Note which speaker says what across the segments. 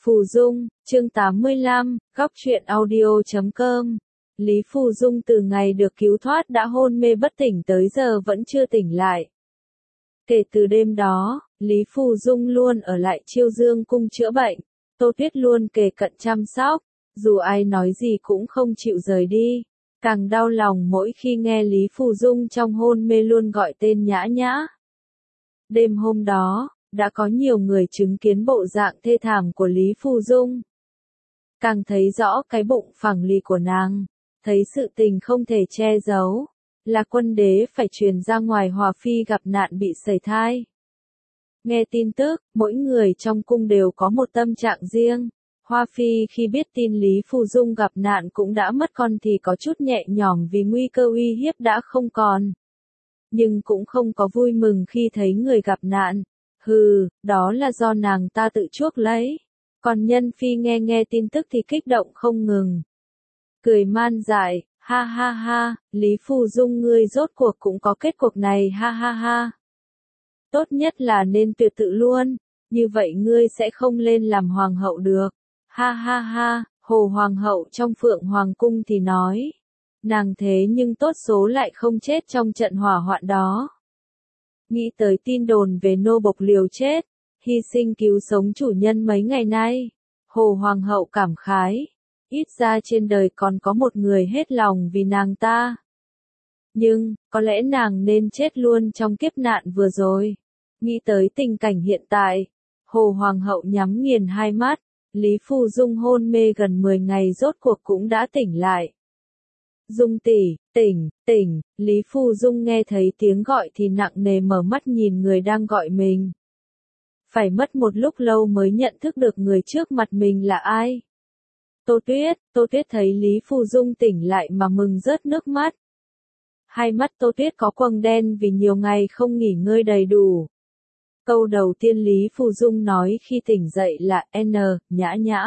Speaker 1: Phù Dung, chương 85, góc truyện audio.com. Lý Phù Dung từ ngày được cứu thoát đã hôn mê bất tỉnh tới giờ vẫn chưa tỉnh lại. Kể từ đêm đó, Lý Phù Dung luôn ở lại Chiêu Dương cung chữa bệnh, Tô Tuyết luôn kề cận chăm sóc, dù ai nói gì cũng không chịu rời đi. Càng đau lòng mỗi khi nghe Lý Phù Dung trong hôn mê luôn gọi tên Nhã Nhã. Đêm hôm đó, đã có nhiều người chứng kiến bộ dạng thê thảm của Lý Phù Dung. Càng thấy rõ cái bụng phẳng lì của nàng, thấy sự tình không thể che giấu, là Quân Đế phải truyền ra ngoài Hòa Phi gặp nạn bị sẩy thai. Nghe tin tức, mỗi người trong cung đều có một tâm trạng riêng. Hoa Phi khi biết tin Lý Phù Dung gặp nạn cũng đã mất con thì có chút nhẹ nhõm vì nguy cơ uy hiếp đã không còn. Nhưng cũng không có vui mừng khi thấy người gặp nạn. Đó là do nàng ta tự chuốc lấy. Còn Nhân Phi nghe tin tức thì kích động không ngừng. Cười man dại, ha ha ha, Lý Phù Dung ngươi rốt cuộc cũng có kết cục này ha ha ha. Tốt nhất là nên tuyệt tự luôn, như vậy ngươi sẽ không lên làm hoàng hậu được. Ha ha ha, Hồ Hoàng hậu trong Phượng Hoàng cung thì nói. Nàng thế nhưng tốt số lại không chết trong trận hỏa hoạn đó. Nghĩ tới tin đồn về nô bộc liều chết, hy sinh cứu sống chủ nhân mấy ngày nay, Hồ Hoàng hậu cảm khái, ít ra trên đời còn có một người hết lòng vì nàng ta. Nhưng, có lẽ nàng nên chết luôn trong kiếp nạn vừa rồi. Nghĩ tới tình cảnh hiện tại, Hồ Hoàng hậu nhắm nghiền hai mắt, Lý Phù Dung hôn mê gần 10 ngày rốt cuộc cũng đã tỉnh lại. Dung tỷ, tỉnh, Lý Phù Dung nghe thấy tiếng gọi thì nặng nề mở mắt nhìn người đang gọi mình. Phải mất một lúc lâu mới nhận thức được người trước mặt mình là ai. Tô Tuyết thấy Lý Phù Dung tỉnh lại mà mừng rớt nước mắt. Hai mắt Tô Tuyết có quầng đen vì nhiều ngày không nghỉ ngơi đầy đủ. Câu đầu tiên Lý Phù Dung nói khi tỉnh dậy là Nhã Nhã.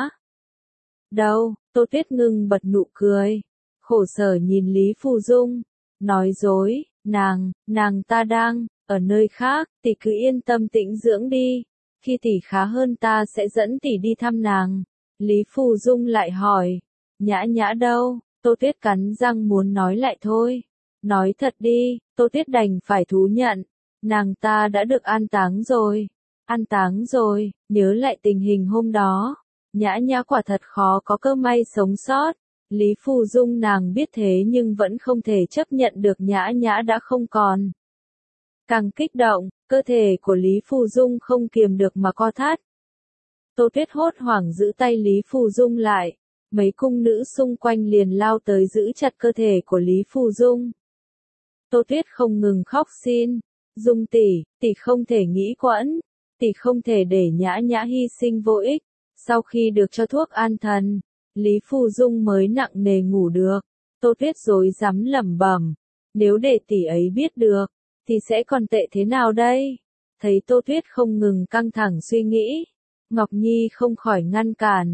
Speaker 1: Đâu, Tô Tuyết ngưng bật nụ cười. Khổ sở nhìn Lý Phù Dung, nói dối, nàng ta đang ở nơi khác, tỷ cứ yên tâm tĩnh dưỡng đi, khi tỷ khá hơn ta sẽ dẫn tỷ đi thăm nàng. Lý Phù Dung lại hỏi, Nhã Nhã đâu? Tô Tuyết cắn răng muốn nói lại thôi. Nói thật đi, Tô Tuyết đành phải thú nhận, nàng ta đã được an táng rồi. An táng rồi, nhớ lại tình hình hôm đó, Nhã Nhã quả thật khó có cơ may sống sót. Lý Phù Dung nàng biết thế nhưng vẫn không thể chấp nhận được Nhã Nhã đã không còn. Càng kích động, cơ thể của Lý Phù Dung không kiềm được mà co thắt. Tô Tuyết hốt hoảng giữ tay Lý Phù Dung lại, mấy cung nữ xung quanh liền lao tới giữ chặt cơ thể của Lý Phù Dung. Tô Tuyết không ngừng khóc xin, Dung tỷ không thể nghĩ quẫn, tỷ không thể để Nhã Nhã hy sinh vô ích. Sau khi được cho thuốc an thần, Lý Phù Dung mới nặng nề ngủ được. Tô Tuyết rối rắm lẩm bẩm, nếu để tỷ ấy biết được, thì sẽ còn tệ thế nào đây? Thấy Tô Tuyết không ngừng căng thẳng suy nghĩ, Ngọc Nhi không khỏi ngăn cản,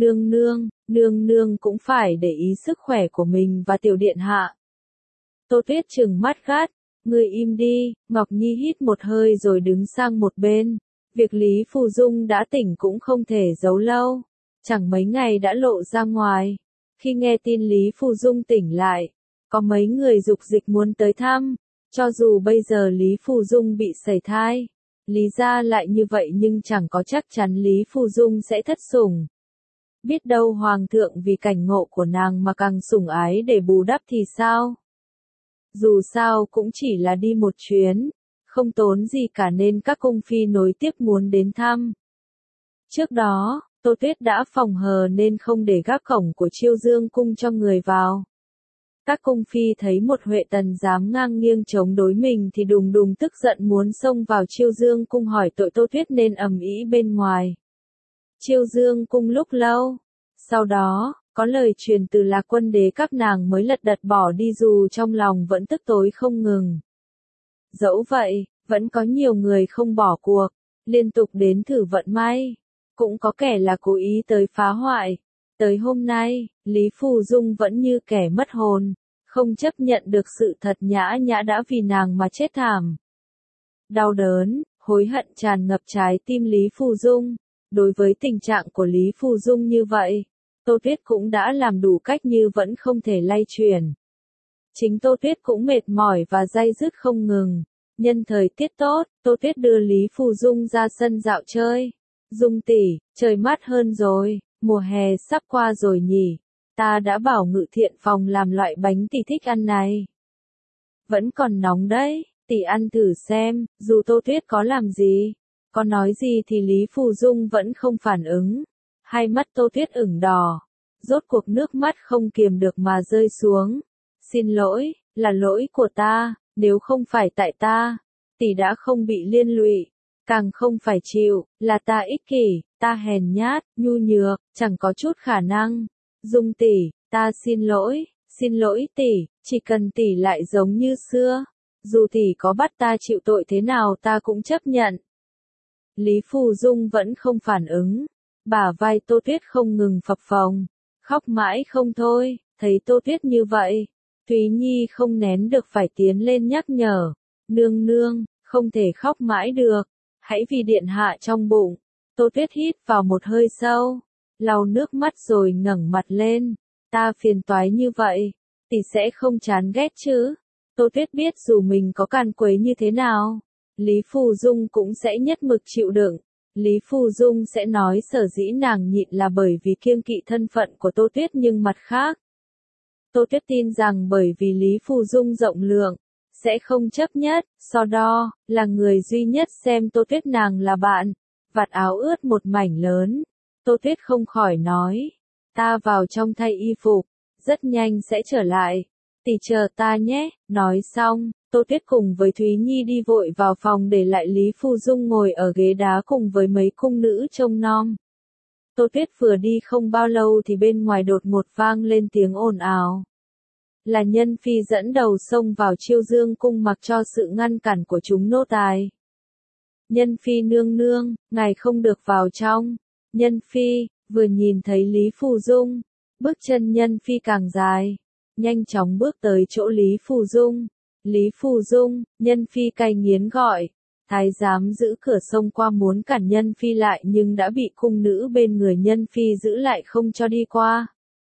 Speaker 1: nương nương cũng phải để ý sức khỏe của mình và tiểu điện hạ. Tô Tuyết trừng mắt gắt, ngươi im đi, Ngọc Nhi hít một hơi rồi đứng sang một bên. Việc Lý Phù Dung đã tỉnh cũng không thể giấu lâu, chẳng mấy ngày đã lộ ra ngoài. Khi nghe tin Lý Phù Dung tỉnh lại, có mấy người dục dịch muốn tới thăm, cho dù bây giờ Lý Phù Dung bị sẩy thai, Lý gia lại như vậy nhưng chẳng có chắc chắn Lý Phù Dung sẽ thất sủng. Biết đâu Hoàng thượng vì cảnh ngộ của nàng mà càng sủng ái để bù đắp thì sao? Dù sao cũng chỉ là đi một chuyến, không tốn gì cả nên các cung phi nối tiếp muốn đến thăm. Trước đó, Tô Tuyết đã phòng hờ nên không để gác cổng của Chiêu Dương cung cho người vào. Các cung phi thấy một Huệ Tần dám ngang nghiêng chống đối mình thì đùng đùng tức giận muốn xông vào Chiêu Dương cung hỏi tội Tô Tuyết nên ầm ĩ bên ngoài. Chiêu Dương cung lúc lâu, sau đó, có lời truyền từ là Quân Đế các nàng mới lật đật bỏ đi dù trong lòng vẫn tức tối không ngừng. Dẫu vậy, vẫn có nhiều người không bỏ cuộc, liên tục đến thử vận may. Cũng có kẻ là cố ý tới phá hoại. Tới hôm nay, Lý Phù Dung vẫn như kẻ mất hồn, không chấp nhận được sự thật Nhã Nhã đã vì nàng mà chết thảm. Đau đớn, hối hận tràn ngập trái tim Lý Phù Dung. Đối với tình trạng của Lý Phù Dung như vậy, Tô Tuyết cũng đã làm đủ cách như vẫn không thể lay chuyển. Chính Tô Tuyết cũng mệt mỏi và day dứt không ngừng. Nhân thời tiết tốt, Tô Tuyết đưa Lý Phù Dung ra sân dạo chơi. Dung tỷ, trời mát hơn rồi, mùa hè sắp qua rồi nhỉ. Ta đã bảo Ngự Thiện Phòng làm loại bánh tỷ thích ăn này. Vẫn còn nóng đấy, tỷ ăn thử xem, dù Tô Tuyết có làm gì, có nói gì thì Lý Phù Dung vẫn không phản ứng. Hai mắt Tô Tuyết ửng đỏ, rốt cuộc nước mắt không kiềm được mà rơi xuống. Xin lỗi, là lỗi của ta, nếu không phải tại ta, tỷ đã không bị liên lụy, càng không phải chịu, là ta ích kỷ, ta hèn nhát, nhu nhược, chẳng có chút khả năng. Dung tỷ, ta xin lỗi tỷ, chỉ cần tỷ lại giống như xưa, dù tỷ có bắt ta chịu tội thế nào ta cũng chấp nhận. Lý Phù Dung vẫn không phản ứng, bả vai Tô Tuyết không ngừng phập phồng, khóc mãi không thôi, thấy Tô Tuyết như vậy, Thúy Nhi không nén được phải tiến lên nhắc nhở, nương nương, không thể khóc mãi được, hãy vì điện hạ trong bụng. Tô Tuyết hít vào một hơi sâu, lau nước mắt rồi ngẩng mặt lên, ta phiền toái như vậy, tỷ sẽ không chán ghét chứ. Tô Tuyết biết dù mình có càn quấy như thế nào, Lý Phù Dung cũng sẽ nhất mực chịu đựng. Lý Phù Dung sẽ nói sở dĩ nàng nhịn là bởi vì kiêng kỵ thân phận của Tô Tuyết, nhưng mặt khác, Tô Tuyết tin rằng bởi vì Lý Phù Dung rộng lượng, sẽ không chấp nhất, so đo, là người duy nhất xem Tô Tuyết nàng là bạn. Vạt áo ướt một mảnh lớn, Tô Tuyết không khỏi nói, ta vào trong thay y phục, rất nhanh sẽ trở lại, tỷ chờ ta nhé. Nói xong, Tô Tuyết cùng với Thúy Nhi đi vội vào phòng để lại Lý Phù Dung ngồi ở ghế đá cùng với mấy cung nữ trông nom. Tô Tuyết vừa đi không bao lâu thì bên ngoài đột ngột vang lên tiếng ồn ào. Là Nhân Phi dẫn đầu xông vào Chiêu Dương cung mặc cho sự ngăn cản của chúng nô tài. Nhân Phi nương nương, ngài không được vào trong. Nhân Phi, vừa nhìn thấy Lý Phù Dung, bước chân Nhân Phi càng dài, nhanh chóng bước tới chỗ Lý Phù Dung. Lý Phù Dung, Nhân Phi cay nghiến gọi. Thái giám giữ cửa xông qua muốn cản Nhân Phi lại nhưng đã bị cung nữ bên người Nhân Phi giữ lại không cho đi qua.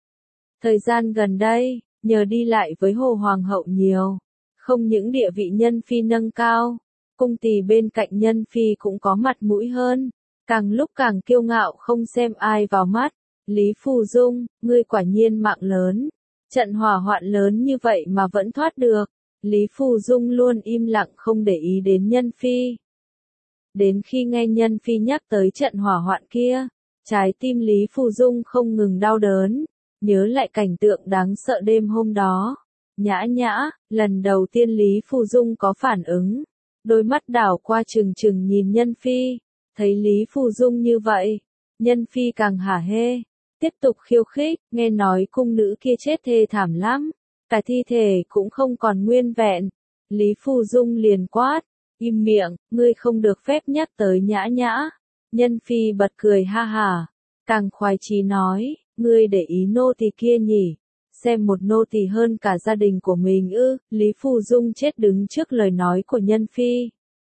Speaker 1: Thời gian gần đây, nhờ đi lại với Hồ Hoàng hậu nhiều, không những địa vị Nhân Phi nâng cao, cung tỳ bên cạnh Nhân Phi cũng có mặt mũi hơn, càng lúc càng kiêu ngạo không xem ai vào mắt. Lý Phù Dung, ngươi quả nhiên mạng lớn, trận hỏa hoạn lớn như vậy mà vẫn thoát được. Lý Phù Dung luôn im lặng không để ý đến Nhân Phi. Đến khi nghe Nhân Phi nhắc tới trận hỏa hoạn kia, trái tim Lý Phù Dung không ngừng đau đớn, nhớ lại cảnh tượng đáng sợ đêm hôm đó. Nhã nhã, lần đầu tiên Lý Phù Dung có phản ứng, đôi mắt đảo qua trừng trừng nhìn Nhân Phi, thấy Lý Phù Dung như vậy, Nhân Phi càng hả hê, tiếp tục khiêu khích, nghe nói cung nữ kia chết thê thảm lắm, cả thi thể cũng không còn nguyên vẹn. Lý Phù Dung liền quát, im miệng, ngươi không được phép nhắc tới nhã nhã. Nhân Phi bật cười ha hả, càng khoái chí nói, ngươi để ý nô tỳ kia nhỉ, xem một nô tỳ hơn cả gia đình của mình ư. Lý Phù Dung chết đứng trước lời nói của Nhân Phi.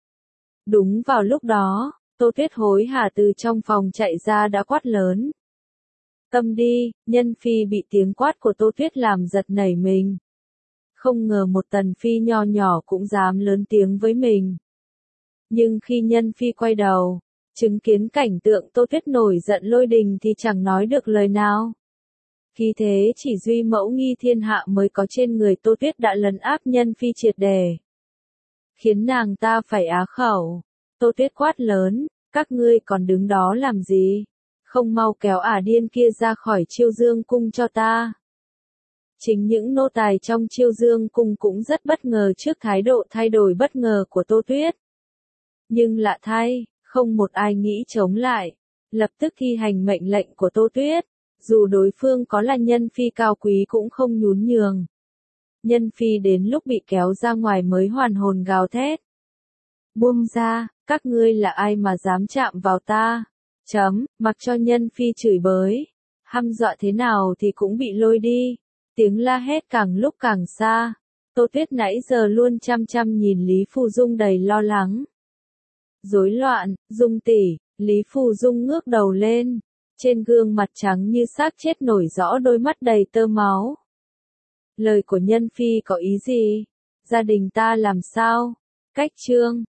Speaker 1: Đúng vào lúc đó, Tô Tuyết hối hả từ trong phòng chạy ra đã quát lớn. Câm đi. Nhân Phi bị tiếng quát của Tô Tuyết làm giật nảy mình. Không ngờ một tần phi nho nhỏ cũng dám lớn tiếng với mình. Nhưng khi Nhân Phi quay đầu, chứng kiến cảnh tượng Tô Tuyết nổi giận lôi đình thì chẳng nói được lời nào. Khi thế chỉ duy mẫu nghi thiên hạ mới có trên người Tô Tuyết đã lấn áp Nhân Phi triệt để, khiến nàng ta phải á khẩu. Tô Tuyết quát lớn, các ngươi còn đứng đó làm gì? Không mau kéo ả điên kia ra khỏi Chiêu Dương cung cho ta. Chính những nô tài trong Chiêu Dương cung cũng rất bất ngờ trước thái độ thay đổi bất ngờ của Tô Tuyết. Nhưng lạ thay, không một ai nghĩ chống lại, lập tức thi hành mệnh lệnh của Tô Tuyết, dù đối phương có là Nhân Phi cao quý cũng không nhún nhường. Nhân Phi đến lúc bị kéo ra ngoài mới hoàn hồn gào thét. Buông ra, các ngươi là ai mà dám chạm vào ta? Mặc cho Nhân Phi chửi bới, hăm dọa thế nào thì cũng bị lôi đi. Tiếng la hét càng lúc càng xa. Tô Tuyết nãy giờ luôn chăm chăm nhìn Lý Phù Dung đầy lo lắng. Rối loạn, Dung tỷ, Lý Phù Dung ngước đầu lên, trên gương mặt trắng như xác chết nổi rõ đôi mắt đầy tơ máu. Lời của Nhân Phi có ý gì? Gia đình ta làm sao? Cách Trương